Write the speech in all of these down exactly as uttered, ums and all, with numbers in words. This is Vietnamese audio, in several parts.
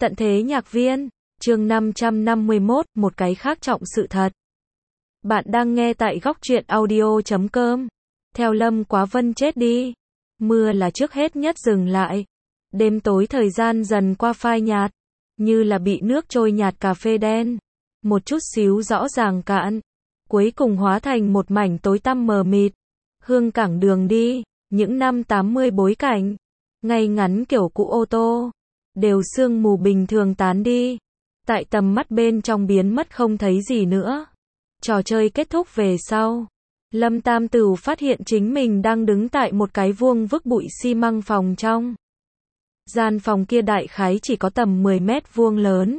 Tận thế nhạc viên, chương năm trăm năm mươi mốt, một cái khác trọng sự thật. Bạn đang nghe tại góc truyện audio chấm com. Theo Lâm Quá Vân chết đi. Mưa là trước hết nhất dừng lại. Đêm tối thời gian dần qua phai nhạt, như là bị nước trôi nhạt cà phê đen. Một chút xíu rõ ràng cạn, cuối cùng hóa thành một mảnh tối tăm mờ mịt. Hương cảng đường đi, những năm tám mươi bối cảnh, ngay ngắn kiểu cũ ô tô, đều sương mù bình thường tán đi. Tại tầm mắt bên trong biến mất không thấy gì nữa. Trò chơi kết thúc về sau, Lâm Tam Tửu phát hiện chính mình đang đứng tại một cái vuông vức bụi xi măng phòng trong. Gian phòng kia đại khái chỉ có tầm mười mét vuông lớn.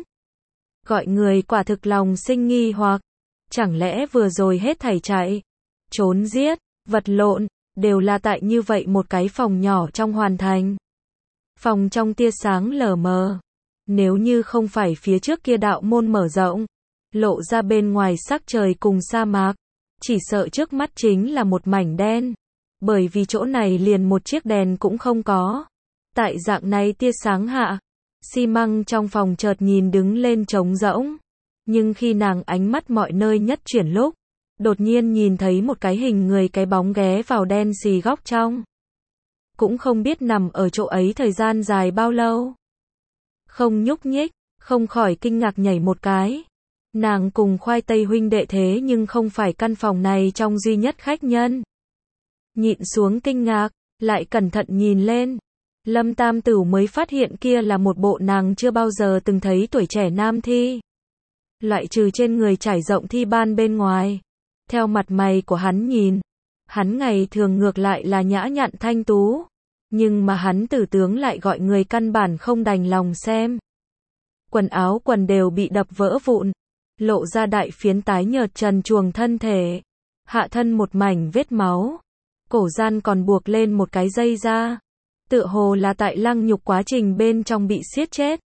Gọi người quả thực lòng sinh nghi hoặc, chẳng lẽ vừa rồi hết thảy chạy, trốn giết, vật lộn, đều là tại như vậy một cái phòng nhỏ trong hoàn thành. Phòng trong tia sáng lờ mờ, nếu như không phải phía trước kia đạo môn mở rộng, lộ ra bên ngoài sắc trời cùng sa mạc, chỉ sợ trước mắt chính là một mảnh đen, bởi vì chỗ này liền một chiếc đèn cũng không có. Tại dạng này tia sáng hạ, xi măng trong phòng chợt nhìn đứng lên trống rỗng, nhưng khi nàng ánh mắt mọi nơi nhất chuyển lúc, đột nhiên nhìn thấy một cái hình người cái bóng ghé vào đen xì góc trong. Cũng không biết nằm ở chỗ ấy thời gian dài bao lâu. Không nhúc nhích, không khỏi kinh ngạc nhảy một cái. Nàng cùng Khoai Tây huynh đệ thế nhưng không phải căn phòng này trong duy nhất khách nhân. Nhịn xuống kinh ngạc, lại cẩn thận nhìn lên. Lâm Tam Tửu mới phát hiện kia là một bộ nàng chưa bao giờ từng thấy tuổi trẻ nam thi. Loại trừ trên người trải rộng thi ban bên ngoài. Theo mặt mày của hắn nhìn, hắn ngày thường ngược lại là nhã nhặn thanh tú, nhưng mà hắn tử tướng lại gọi người căn bản không đành lòng xem. Quần áo quần đều bị đập vỡ vụn, lộ ra đại phiến tái nhợt trần truồng thân thể, hạ thân một mảnh vết máu, cổ gian còn buộc lên một cái dây da, tựa hồ là tại lăng nhục quá trình bên trong bị siết chết.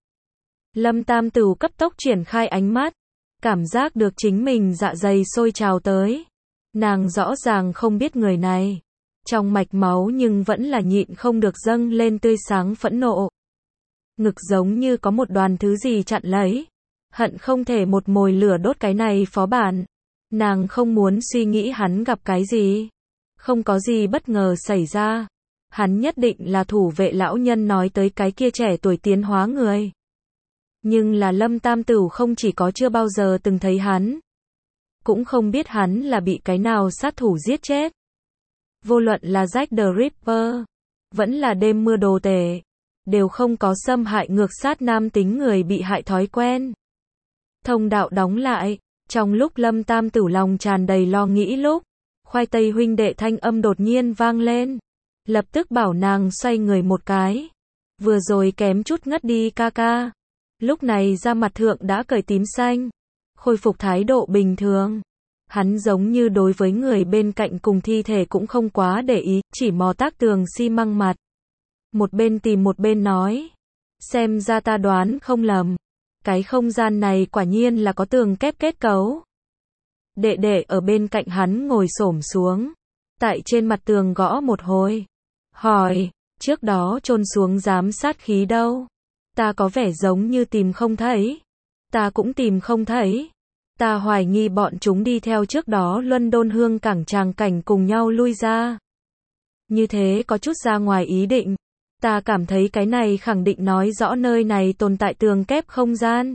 Lâm Tam Tửu cấp tốc triển khai ánh mắt, cảm giác được chính mình dạ dày sôi trào tới. Nàng rõ ràng không biết người này, trong mạch máu nhưng vẫn là nhịn không được dâng lên tươi sáng phẫn nộ. Ngực giống như có một đoàn thứ gì chặn lấy, hận không thể một mồi lửa đốt cái này phó bản. Nàng không muốn suy nghĩ hắn gặp cái gì, không có gì bất ngờ xảy ra. Hắn nhất định là thủ vệ lão nhân nói tới cái kia trẻ tuổi tiến hóa người. Nhưng là Lâm Tam Tửu không chỉ có chưa bao giờ từng thấy hắn, cũng không biết hắn là bị cái nào sát thủ giết chết. Vô luận là Jack the Ripper, vẫn là đêm mưa đồ tể, đều không có xâm hại ngược sát nam tính người bị hại thói quen. Thông đạo đóng lại, trong lúc Lâm Tam Tửu lòng tràn đầy lo nghĩ lúc, Khoai Tây huynh đệ thanh âm đột nhiên vang lên, lập tức bảo nàng xoay người một cái. Vừa rồi kém chút ngất đi ca ca, lúc này da mặt thượng đã cởi tím xanh, khôi phục thái độ bình thường. Hắn giống như đối với người bên cạnh cùng thi thể cũng không quá để ý, chỉ mò tác tường xi măng mặt. Một bên tìm một bên nói, xem ra ta đoán không lầm, cái không gian này quả nhiên là có tường kép kết cấu. Đệ đệ ở bên cạnh hắn ngồi xổm xuống, tại trên mặt tường gõ một hồi, hỏi, trước đó chôn xuống giám sát khí đâu? Ta có vẻ giống như tìm không thấy. Ta cũng tìm không thấy. Ta hoài nghi bọn chúng đi theo trước đó London hương cảng tràng cảnh cùng nhau lui ra. Như thế có chút ra ngoài ý định. Ta cảm thấy cái này khẳng định nói rõ nơi này tồn tại tường kép không gian.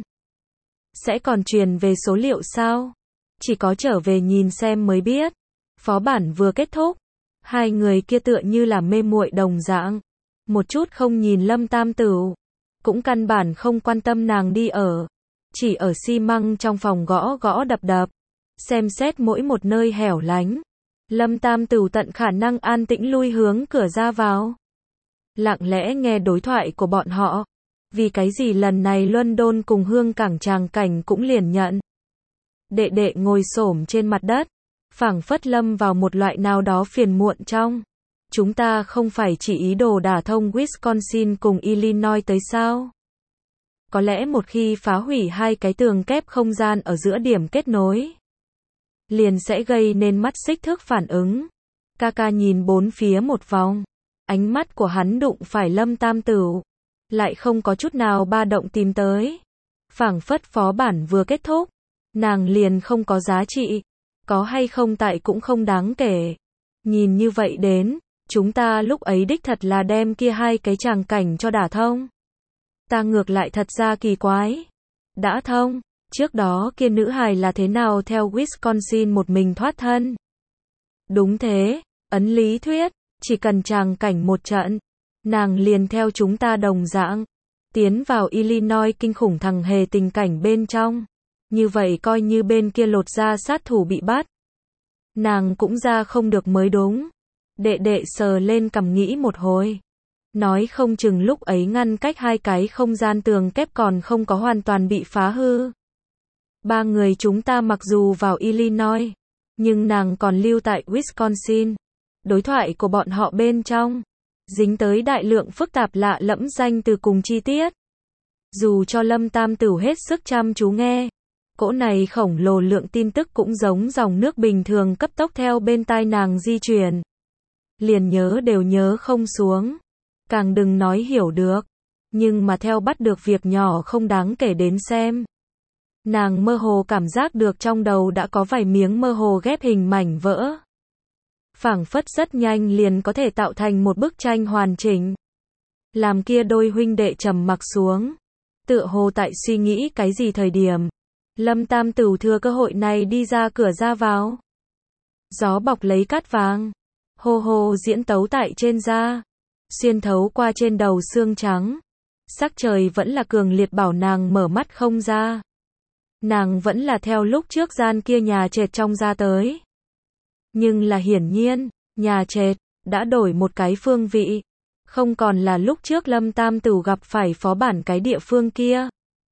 Sẽ còn truyền về số liệu sao? Chỉ có trở về nhìn xem mới biết. Phó bản vừa kết thúc, hai người kia tựa như là mê muội đồng dạng, một chút không nhìn Lâm Tam Tửu, cũng căn bản không quan tâm nàng đi ở, chỉ ở xi măng trong phòng gõ gõ đập đập, xem xét mỗi một nơi hẻo lánh. Lâm Tam Tửu tận khả năng an tĩnh lui hướng cửa ra vào, lặng lẽ nghe đối thoại của bọn họ. Vì cái gì lần này London cùng hương cảng tràng cảnh cũng liền nhận. Đệ đệ ngồi xổm trên mặt đất, phảng phất lâm vào một loại nào đó phiền muộn trong. Chúng ta không phải chỉ ý đồ đả thông Wisconsin cùng Illinois tới sao? Có lẽ một khi phá hủy hai cái tường kép không gian ở giữa điểm kết nối, liền sẽ gây nên mắt xích thước phản ứng. Kaka nhìn bốn phía một vòng, ánh mắt của hắn đụng phải Lâm Tam Tửu, lại không có chút nào ba động tìm tới. Phảng phất phó bản vừa kết thúc, nàng liền không có giá trị, có hay không tại cũng không đáng kể. Nhìn như vậy đến, chúng ta lúc ấy đích thật là đem kia hai cái tràng cảnh cho đả thông. Ta ngược lại thật ra kỳ quái. Đã thông, trước đó kia nữ hài là thế nào theo Wisconsin một mình thoát thân? Đúng thế, ấn lý thuyết, chỉ cần tràng cảnh một trận, nàng liền theo chúng ta đồng dạng, tiến vào Illinois kinh khủng thằng hề tình cảnh bên trong. Như vậy coi như bên kia lột ra sát thủ bị bắt, nàng cũng ra không được mới đúng. Đệ đệ sờ lên cằm nghĩ một hồi. Nói không chừng lúc ấy ngăn cách hai cái không gian tường kép còn không có hoàn toàn bị phá hư. Ba người chúng ta mặc dù vào Illinois, nhưng nàng còn lưu tại Wisconsin. Đối thoại của bọn họ bên trong, dính tới đại lượng phức tạp lạ lẫm danh từ cùng chi tiết. Dù cho Lâm Tam Tửu hết sức chăm chú nghe, cỗ này khổng lồ lượng tin tức cũng giống dòng nước bình thường cấp tốc theo bên tai nàng di chuyển. Liền nhớ đều nhớ không xuống, càng đừng nói hiểu được, nhưng mà theo bắt được việc nhỏ không đáng kể đến xem. Nàng mơ hồ cảm giác được trong đầu đã có vài miếng mơ hồ ghép hình mảnh vỡ. Phảng phất rất nhanh liền có thể tạo thành một bức tranh hoàn chỉnh. Làm kia đôi huynh đệ trầm mặc xuống, tựa hồ tại suy nghĩ cái gì thời điểm. Lâm Tam Tửu thừa cơ hội này đi ra cửa ra vào. Gió bọc lấy cát vàng, hô hô diễn tấu tại trên da, xuyên thấu qua trên đầu xương trắng. Sắc trời vẫn là cường liệt bảo nàng mở mắt không ra. Nàng vẫn là theo lúc trước gian kia nhà trệt trong ra tới. Nhưng là hiển nhiên, nhà trệt đã đổi một cái phương vị, không còn là lúc trước Lâm Tam Tửu gặp phải phó bản cái địa phương kia.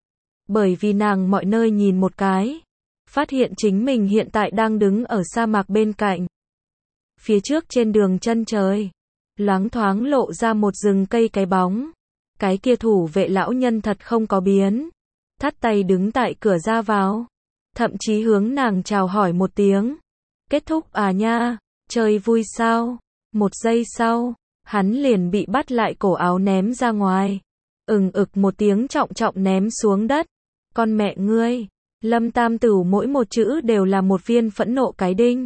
Bởi vì nàng mọi nơi nhìn một cái, phát hiện chính mình hiện tại đang đứng ở sa mạc bên cạnh. Phía trước trên đường chân trời, loáng thoáng lộ ra một rừng cây cái bóng. Cái kia thủ vệ lão nhân thật không có biến, thắt tay đứng tại cửa ra vào, thậm chí hướng nàng chào hỏi một tiếng. Kết thúc à nha, chơi vui sao? Một giây sau, hắn liền bị bắt lại cổ áo ném ra ngoài. Ừng ực một tiếng trọng trọng ném xuống đất. Con mẹ ngươi, Lâm Tam Tửu mỗi một chữ đều là một viên phẫn nộ cái đinh.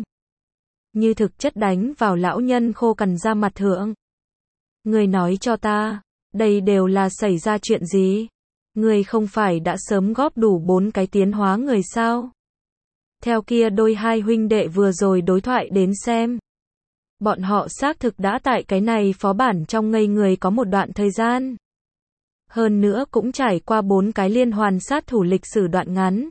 Như thực chất đánh vào lão nhân khô cằn da mặt thượng. Ngươi nói cho ta, đây đều là xảy ra chuyện gì? Ngươi không phải đã sớm góp đủ bốn cái tiến hóa người sao? Theo kia đôi hai huynh đệ vừa rồi đối thoại đến xem. Bọn họ xác thực đã tại cái này phó bản trong ngây người có một đoạn thời gian. Hơn nữa cũng trải qua bốn cái liên hoàn sát thủ lịch sử đoạn ngắn.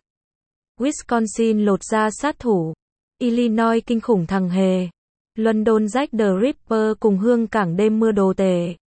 Wisconsin lột ra sát thủ, Illinois kinh khủng thằng hề, London Jack the Ripper cùng hương cảng đêm mưa đồ tể.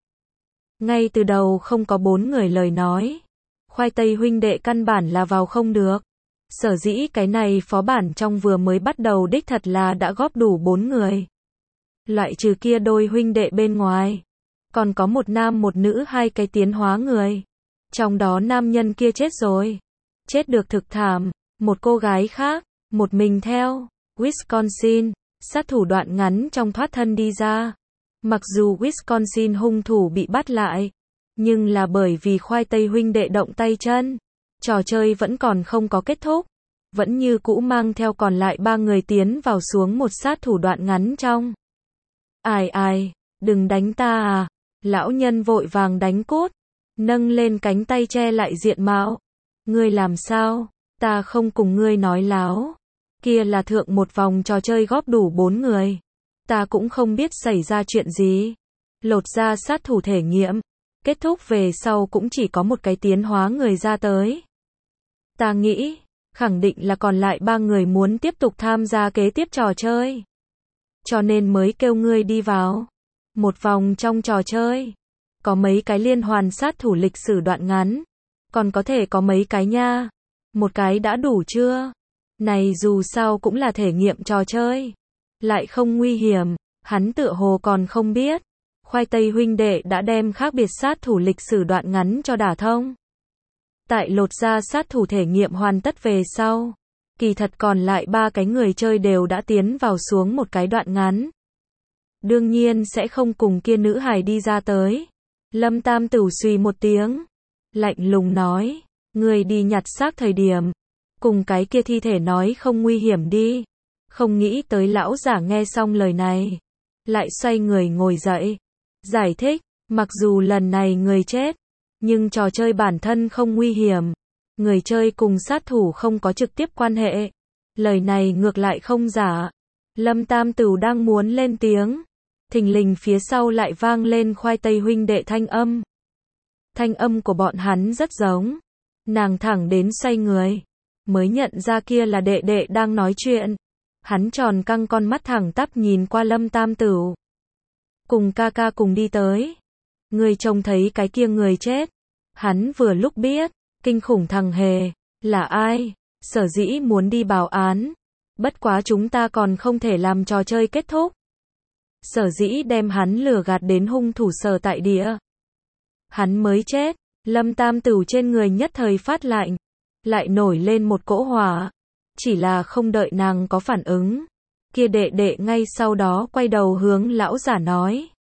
Ngay từ đầu không có bốn người lời nói. Khoai tây huynh đệ căn bản là vào không được. Sở dĩ cái này phó bản trong vừa mới bắt đầu đích thật là đã góp đủ bốn người. Loại trừ kia đôi huynh đệ bên ngoài. Còn có một nam một nữ hai cái tiến hóa người. Trong đó nam nhân kia chết rồi. Chết được thực thảm. Một cô gái khác, một mình theo Wisconsin, sát thủ đoạn ngắn trong thoát thân đi ra. Mặc dù Wisconsin hung thủ bị bắt lại, nhưng là bởi vì khoai tây huynh đệ động tay chân, trò chơi vẫn còn không có kết thúc, vẫn như cũ mang theo còn lại ba người tiến vào xuống một sát thủ đoạn ngắn trong. Ai ai, đừng đánh ta à, lão nhân vội vàng đánh cốt, nâng lên cánh tay che lại diện mạo. Ngươi làm sao, ta không cùng ngươi nói láo, kia là thượng một vòng trò chơi góp đủ bốn người. Ta cũng không biết xảy ra chuyện gì. Lột ra sát thủ thể nghiệm. Kết thúc về sau cũng chỉ có một cái tiến hóa người ra tới. Ta nghĩ, khẳng định là còn lại ba người muốn tiếp tục tham gia kế tiếp trò chơi. Cho nên mới kêu ngươi đi vào. Một vòng trong trò chơi. Có mấy cái liên hoàn sát thủ lịch sử đoạn ngắn. Còn có thể có mấy cái nha. Một cái đã đủ chưa? Này dù sao cũng là thể nghiệm trò chơi. Lại không nguy hiểm, hắn tựa hồ còn không biết. Khoai tây huynh đệ đã đem khác biệt sát thủ lịch sử đoạn ngắn cho đả thông. Tại lột ra sát thủ thể nghiệm hoàn tất về sau, kỳ thật còn lại ba cái người chơi đều đã tiến vào xuống một cái đoạn ngắn. Đương nhiên sẽ không cùng kia nữ hài đi ra tới. Lâm Tam Tửu xùy một tiếng, lạnh lùng nói, người đi nhặt xác thời điểm, cùng cái kia thi thể nói không nguy hiểm đi. Không nghĩ tới lão giả nghe xong lời này, lại xoay người ngồi dậy, giải thích, mặc dù lần này người chết, nhưng trò chơi bản thân không nguy hiểm, người chơi cùng sát thủ không có trực tiếp quan hệ. Lời này ngược lại không giả. Lâm Tam Tửu đang muốn lên tiếng, thình lình phía sau lại vang lên khoai tây huynh đệ thanh âm. Thanh âm của bọn hắn rất giống. Nàng thẳng đến xoay người, mới nhận ra kia là đệ đệ đang nói chuyện. Hắn tròn căng con mắt thẳng tắp nhìn qua Lâm Tam Tửu. Cùng ca ca cùng đi tới. Người trông thấy cái kia người chết. Hắn vừa lúc biết, kinh khủng thằng hề, là ai, sở dĩ muốn đi báo án. Bất quá chúng ta còn không thể làm trò chơi kết thúc. Sở dĩ đem hắn lừa gạt đến hung thủ sở tại địa. Hắn mới chết, Lâm Tam Tửu trên người nhất thời phát lạnh, lại nổi lên một cỗ hỏa. Chỉ là không đợi nàng có phản ứng, kia đệ đệ ngay sau đó quay đầu hướng lão giả nói.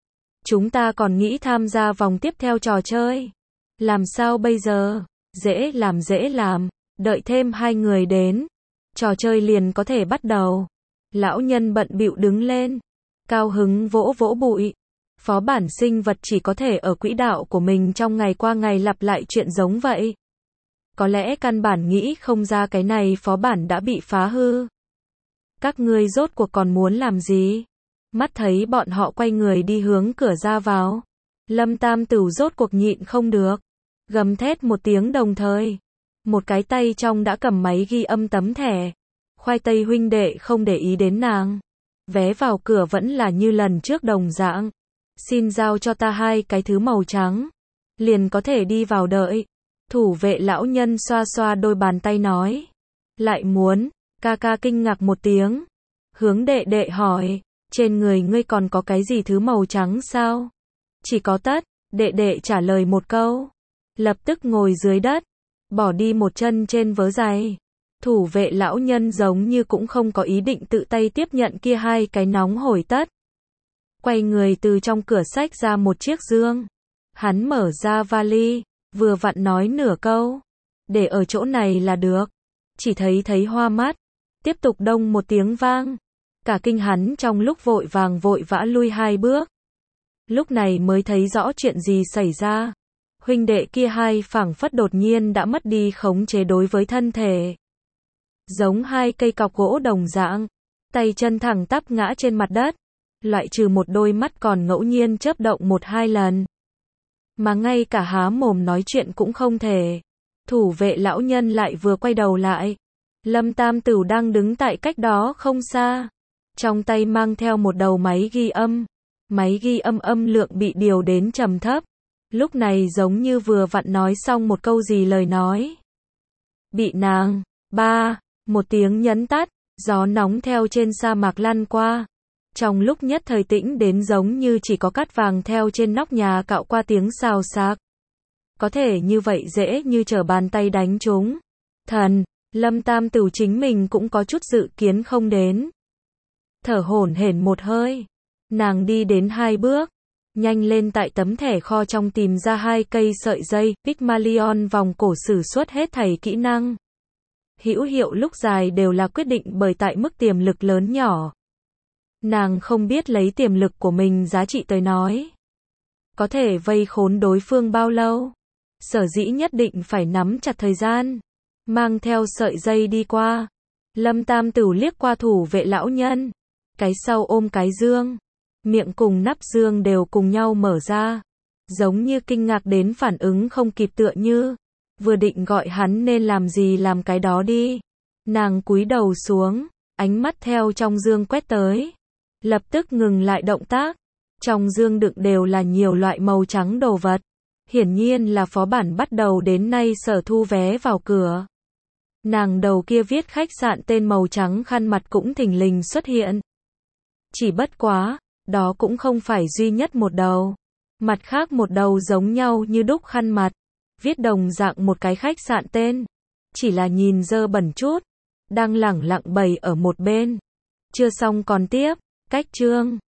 Chúng ta còn nghĩ tham gia vòng tiếp theo trò chơi. Làm sao bây giờ? Dễ làm dễ làm, đợi thêm hai người đến, trò chơi liền có thể bắt đầu. Lão nhân bận bịu đứng lên, cao hứng vỗ vỗ bụi. Phó bản sinh vật chỉ có thể ở quỹ đạo của mình trong ngày qua ngày lặp lại chuyện giống vậy. Có lẽ căn bản nghĩ không ra cái này phó bản đã bị phá hư. Các ngươi rốt cuộc còn muốn làm gì? Mắt thấy bọn họ quay người đi hướng cửa ra vào. Lâm Tam Tửu rốt cuộc nhịn không được, gầm thét một tiếng đồng thời. Một cái tay trong đã cầm máy ghi âm tấm thẻ. Khoai tây huynh đệ không để ý đến nàng. Vé vào cửa vẫn là như lần trước đồng dạng. Xin giao cho ta hai cái thứ màu trắng. Liền có thể đi vào đợi. Thủ vệ lão nhân xoa xoa đôi bàn tay nói. Lại muốn, ca ca kinh ngạc một tiếng. Hướng đệ đệ hỏi, trên người ngươi còn có cái gì thứ màu trắng sao? Chỉ có tất, đệ đệ trả lời một câu. Lập tức ngồi dưới đất, bỏ đi một chân trên vớ giày. Thủ vệ lão nhân giống như cũng không có ý định tự tay tiếp nhận kia hai cái nóng hổi tất. Quay người từ trong cửa xách ra một chiếc dương. Hắn mở ra vali, vừa vặn nói nửa câu. Để ở chỗ này là được. Chỉ thấy thấy hoa mắt. Tiếp tục đông một tiếng vang. Cả kinh hắn trong lúc vội vàng vội vã lui hai bước. Lúc này mới thấy rõ chuyện gì xảy ra. Huynh đệ kia hai phảng phất đột nhiên đã mất đi khống chế đối với thân thể. Giống hai cây cọc gỗ đồng dạng. Tay chân thẳng tắp ngã trên mặt đất. Loại trừ một đôi mắt còn ngẫu nhiên chớp động một hai lần. Mà ngay cả há mồm nói chuyện cũng không thể. Thủ vệ lão nhân lại vừa quay đầu lại. Lâm Tam Tửu đang đứng tại cách đó không xa. Trong tay mang theo một đầu máy ghi âm. Máy ghi âm âm lượng bị điều đến trầm thấp. Lúc này giống như vừa vặn nói xong một câu gì lời nói. Bị nàng, ba, một tiếng nhấn tắt, gió nóng theo trên sa mạc lăn qua. Trong lúc nhất thời tĩnh đến giống như chỉ có cát vàng theo trên nóc nhà cạo qua tiếng xào xạc. Có thể như vậy dễ như trở bàn tay đánh chúng. Thần, Lâm Tam Tửu chính mình cũng có chút dự kiến không đến. Thở hổn hển một hơi. Nàng đi đến hai bước. Nhanh lên tại tấm thẻ kho trong tìm ra hai cây sợi dây, Pygmalion vòng cổ sử xuất hết thảy kỹ năng. Hữu hiệu lúc dài đều là quyết định bởi tại mức tiềm lực lớn nhỏ. Nàng không biết lấy tiềm lực của mình giá trị tới nói. Có thể vây khốn đối phương bao lâu. Sở dĩ nhất định phải nắm chặt thời gian. Mang theo sợi dây đi qua. Lâm Tam Tửu liếc qua thủ vệ lão nhân. Cái sau ôm cái dương. Miệng cùng nắp dương đều cùng nhau mở ra. Giống như kinh ngạc đến phản ứng không kịp tựa như. Vừa định gọi hắn nên làm gì làm cái đó đi. Nàng cúi đầu xuống. Ánh mắt theo trong dương quét tới. Lập tức ngừng lại động tác. Trong dương đựng đều là nhiều loại màu trắng đồ vật. Hiển nhiên là phó bản bắt đầu đến nay sở thu vé vào cửa. Nàng đầu kia viết khách sạn tên màu trắng khăn mặt cũng thình lình xuất hiện. Chỉ bất quá, đó cũng không phải duy nhất một đầu. Mặt khác một đầu giống nhau như đúc khăn mặt. Viết đồng dạng một cái khách sạn tên. Chỉ là nhìn dơ bẩn chút. Đang lẳng lặng bày ở một bên. Chưa xong còn tiếp. Cách chương